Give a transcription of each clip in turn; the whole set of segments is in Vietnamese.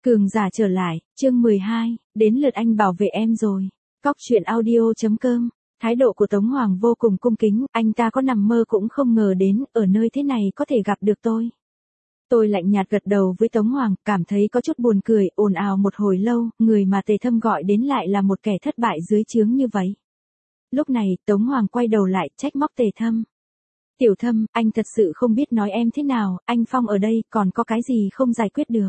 Cường giả trở lại, chương 12, đến lượt anh bảo vệ em rồi. Cóc truyện audio.com. Thái độ của Tống Hoàng vô cùng cung kính, anh ta có nằm mơ cũng không ngờ đến, ở nơi thế này có thể gặp được tôi. Tôi lạnh nhạt gật đầu với Tống Hoàng, cảm thấy có chút buồn cười, ồn ào một hồi lâu, người mà Tề Thâm gọi đến lại là một kẻ thất bại dưới trướng như vậy. Lúc này, Tống Hoàng quay đầu lại, trách móc Tề Thâm. Tiểu Thâm, anh thật sự không biết nói em thế nào, anh Phong ở đây, còn có cái gì không giải quyết được.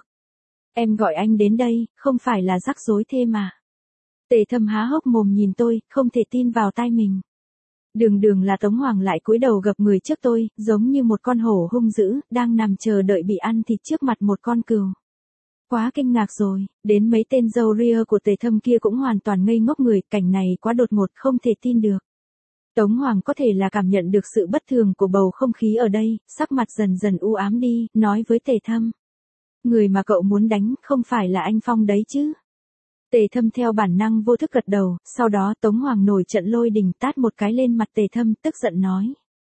Em gọi anh đến đây, không phải là rắc rối thêm mà. Tề Thâm há hốc mồm nhìn tôi, không thể tin vào tai mình. Đường là Tống Hoàng lại cúi đầu gập người trước tôi, giống như một con hổ hung dữ, đang nằm chờ đợi bị ăn thịt trước mặt một con cừu. Quá kinh ngạc rồi, đến mấy tên râu ria của Tề Thâm kia cũng hoàn toàn ngây ngốc người, cảnh này quá đột ngột không thể tin được. Tống Hoàng có thể là cảm nhận được sự bất thường của bầu không khí ở đây, sắc mặt dần dần u ám đi, nói với Tề Thâm. Người mà cậu muốn đánh không phải là anh Phong đấy chứ. Tề Thâm theo bản năng vô thức gật đầu, sau đó Tống Hoàng nổi trận lôi đình tát một cái lên mặt Tề Thâm, tức giận nói.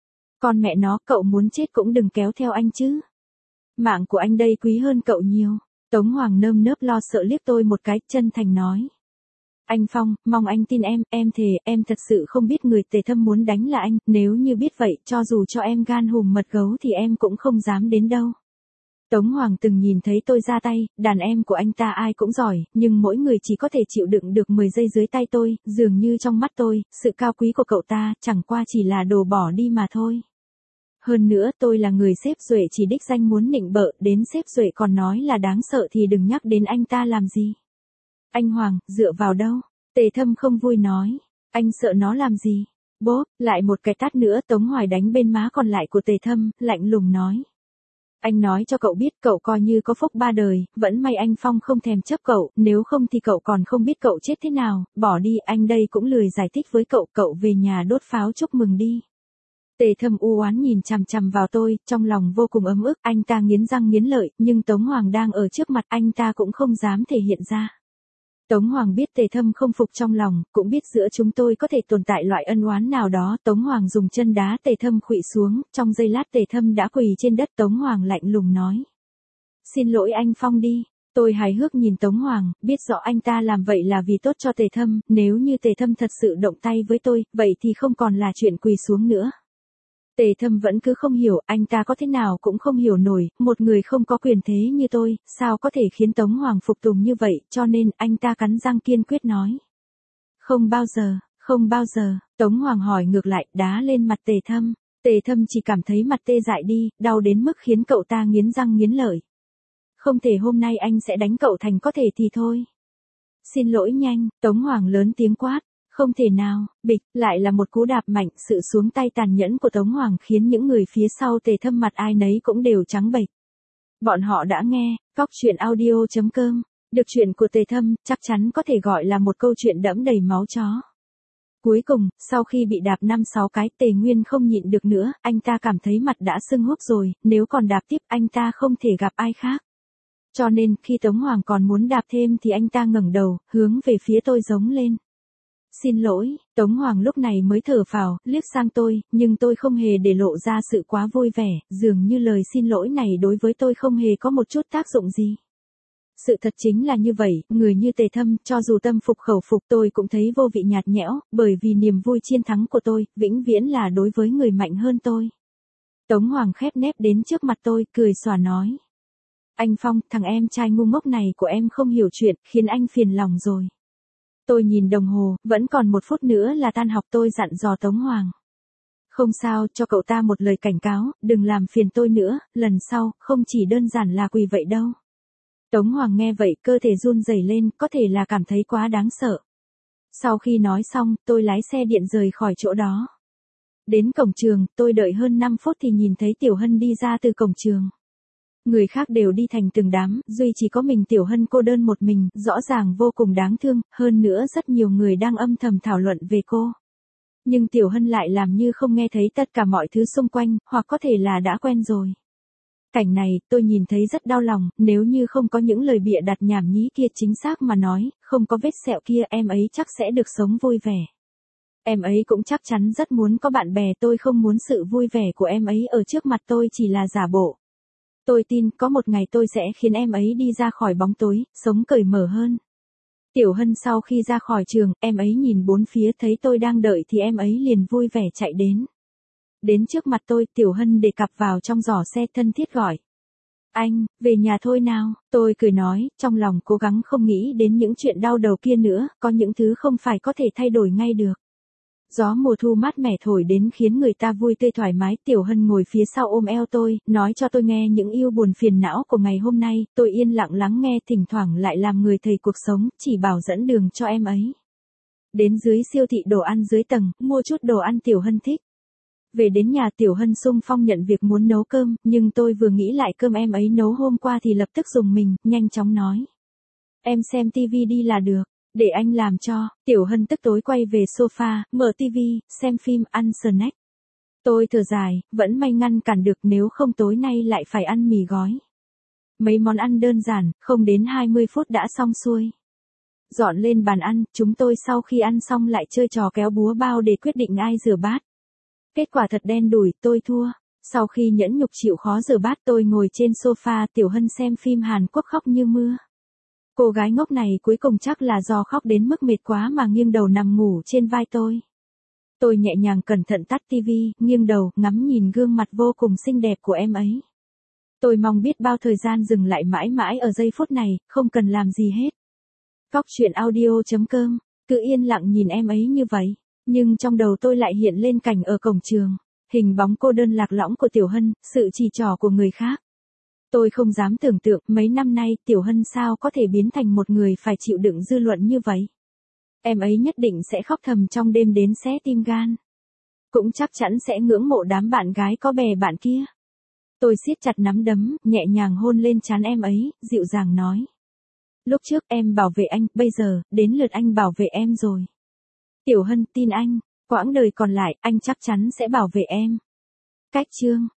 Con mẹ nó, cậu muốn chết cũng đừng kéo theo anh chứ. Mạng của anh đây quý hơn cậu nhiều. Tống Hoàng nơm nớp lo sợ liếc tôi một cái, chân thành nói. Anh Phong, mong anh tin em thề, em thật sự không biết người Tề Thâm muốn đánh là anh, nếu như biết vậy, cho dù cho em gan hùm mật gấu thì em cũng không dám đến đâu. Tống Hoàng từng nhìn thấy tôi ra tay, đàn em của anh ta ai cũng giỏi, nhưng mỗi người chỉ có thể chịu đựng được 10 giây dưới tay tôi, dường như trong mắt tôi, sự cao quý của cậu ta chẳng qua chỉ là đồ bỏ đi mà thôi. Hơn nữa tôi là người sếp Duệ chỉ đích danh muốn nịnh bợ, đến sếp Duệ còn nói là đáng sợ thì đừng nhắc đến anh ta làm gì. Anh Hoàng, dựa vào đâu? Tề Thâm không vui nói. Anh sợ nó làm gì? Bốp, lại một cái tát nữa Tống Hoài đánh bên má còn lại của Tề Thâm, lạnh lùng nói. Anh nói cho cậu biết cậu coi như có phúc ba đời, vẫn may anh Phong không thèm chấp cậu, nếu không thì cậu còn không biết cậu chết thế nào, bỏ đi, anh đây cũng lười giải thích với cậu về nhà đốt pháo chúc mừng đi. Tề Thâm u oán nhìn chằm chằm vào tôi, trong lòng vô cùng ấm ức, anh ta nghiến răng nghiến lợi, nhưng Tống Hoàng đang ở trước mặt anh ta cũng không dám thể hiện ra. Tống Hoàng biết Tề Thâm không phục trong lòng, cũng biết giữa chúng tôi có thể tồn tại loại ân oán nào đó. Tống Hoàng dùng chân đá Tề Thâm khuỵu xuống, trong giây lát Tề Thâm đã quỳ trên đất. Tống Hoàng lạnh lùng nói. Xin lỗi anh Phong đi. Tôi hài hước nhìn Tống Hoàng, biết rõ anh ta làm vậy là vì tốt cho Tề Thâm, nếu như Tề Thâm thật sự động tay với tôi, vậy thì không còn là chuyện quỳ xuống nữa. Tề Thâm vẫn cứ không hiểu, anh ta có thế nào cũng không hiểu nổi, một người không có quyền thế như tôi, sao có thể khiến Tống Hoàng phục tùng như vậy, cho nên anh ta cắn răng kiên quyết nói. Không bao giờ, Tống Hoàng hỏi ngược lại, đá lên mặt Tề Thâm. Tề Thâm chỉ cảm thấy mặt tê dại đi, đau đến mức khiến cậu ta nghiến răng nghiến lợi. Không thể hôm nay anh sẽ đánh cậu thành có thể thì thôi. Xin lỗi nhanh, Tống Hoàng lớn tiếng quát. Không thể nào, bịch, lại là một cú đạp mạnh, sự xuống tay tàn nhẫn của Tống Hoàng khiến những người phía sau Tề Thâm mặt ai nấy cũng đều trắng bệch. Bọn họ đã nghe, cóc truyện audio.com, được truyện của Tề Thâm, chắc chắn có thể gọi là một câu chuyện đẫm đầy máu chó. Cuối cùng, sau khi bị đạp 5-6 cái, Tề Nguyên không nhịn được nữa, anh ta cảm thấy mặt đã sưng húp rồi, nếu còn đạp tiếp anh ta không thể gặp ai khác. Cho nên, khi Tống Hoàng còn muốn đạp thêm thì anh ta ngẩng đầu, hướng về phía tôi giống lên. Xin lỗi, Tống Hoàng lúc này mới thở phào, liếc sang tôi, nhưng tôi không hề để lộ ra sự quá vui vẻ, dường như lời xin lỗi này đối với tôi không hề có một chút tác dụng gì. Sự thật chính là như vậy, người như Tề Thâm, cho dù tâm phục khẩu phục tôi cũng thấy vô vị nhạt nhẽo, bởi vì niềm vui chiến thắng của tôi, vĩnh viễn là đối với người mạnh hơn tôi. Tống Hoàng khép nép đến trước mặt tôi, cười xòa nói. Anh Phong, thằng em trai ngu ngốc này của em không hiểu chuyện, khiến anh phiền lòng rồi. Tôi nhìn đồng hồ, vẫn còn 1 phút nữa là tan học. Tôi dặn dò Tống Hoàng. Không sao, cho cậu ta một lời cảnh cáo, đừng làm phiền tôi nữa, lần sau, không chỉ đơn giản là quỳ vậy đâu. Tống Hoàng nghe vậy, cơ thể run rẩy lên, có thể là cảm thấy quá đáng sợ. Sau khi nói xong, tôi lái xe điện rời khỏi chỗ đó. Đến cổng trường, tôi đợi hơn 5 phút thì nhìn thấy Tiểu Hân đi ra từ cổng trường. Người khác đều đi thành từng đám, duy chỉ có mình Tiểu Hân cô đơn một mình, rõ ràng vô cùng đáng thương, hơn nữa rất nhiều người đang âm thầm thảo luận về cô. Nhưng Tiểu Hân lại làm như không nghe thấy tất cả mọi thứ xung quanh, hoặc có thể là đã quen rồi. Cảnh này, tôi nhìn thấy rất đau lòng, nếu như không có những lời bịa đặt nhảm nhí kia, chính xác mà nói, không có vết sẹo kia em ấy chắc sẽ được sống vui vẻ. Em ấy cũng chắc chắn rất muốn có bạn bè, tôi không muốn sự vui vẻ của em ấy ở trước mặt tôi chỉ là giả bộ. Tôi tin có một ngày tôi sẽ khiến em ấy đi ra khỏi bóng tối, sống cởi mở hơn. Tiểu Hân sau khi ra khỏi trường, em ấy nhìn bốn phía thấy tôi đang đợi thì em ấy liền vui vẻ chạy đến. Đến trước mặt tôi, Tiểu Hân để cặp vào trong giỏ xe thân thiết gọi. Anh, về nhà thôi nào, tôi cười nói, trong lòng cố gắng không nghĩ đến những chuyện đau đầu kia nữa, có những thứ không phải có thể thay đổi ngay được. Gió mùa thu mát mẻ thổi đến khiến người ta vui tươi thoải mái. Tiểu Hân ngồi phía sau ôm eo tôi, nói cho tôi nghe những ưu buồn phiền não của ngày hôm nay. Tôi yên lặng lắng nghe, thỉnh thoảng lại làm người thầy cuộc sống, chỉ bảo dẫn đường cho em ấy. Đến dưới siêu thị đồ ăn dưới tầng, mua chút đồ ăn Tiểu Hân thích. Về đến nhà Tiểu Hân xung phong nhận việc muốn nấu cơm, nhưng tôi vừa nghĩ lại cơm em ấy nấu hôm qua thì lập tức dùng mình, nhanh chóng nói. Em xem tivi đi là được. Để anh làm cho. Tiểu Hân tức tối quay về sofa, mở tivi, xem phim, ăn snack. Tôi thở dài, vẫn may ngăn cản được, nếu không tối nay lại phải ăn mì gói. Mấy món ăn đơn giản, không đến 20 phút đã xong xuôi. Dọn lên bàn ăn, chúng tôi sau khi ăn xong lại chơi trò kéo búa bao để quyết định ai rửa bát. Kết quả thật đen đủi, tôi thua. Sau khi nhẫn nhục chịu khó rửa bát, tôi ngồi trên sofa, Tiểu Hân xem phim Hàn Quốc khóc như mưa. Cô gái ngốc này cuối cùng chắc là do khóc đến mức mệt quá mà nghiêng đầu nằm ngủ trên vai tôi. Tôi nhẹ nhàng cẩn thận tắt tivi, nghiêng đầu, ngắm nhìn gương mặt vô cùng xinh đẹp của em ấy. Tôi mong biết bao thời gian dừng lại mãi mãi ở giây phút này, không cần làm gì hết. Cóc truyện audio.com, cứ yên lặng nhìn em ấy như vậy. Nhưng trong đầu tôi lại hiện lên cảnh ở cổng trường. Hình bóng cô đơn lạc lõng của Tiểu Hân, sự chỉ trỏ của người khác. Tôi không dám tưởng tượng mấy năm nay Tiểu Hân sao có thể biến thành một người phải chịu đựng dư luận như vậy. Em ấy nhất định sẽ khóc thầm trong đêm đến xé tim gan. Cũng chắc chắn sẽ ngưỡng mộ đám bạn gái có bè bạn kia. Tôi siết chặt nắm đấm, nhẹ nhàng hôn lên trán em ấy, dịu dàng nói. Lúc trước em bảo vệ anh, bây giờ, đến lượt anh bảo vệ em rồi. Tiểu Hân tin anh, quãng đời còn lại, anh chắc chắn sẽ bảo vệ em. Cách chương.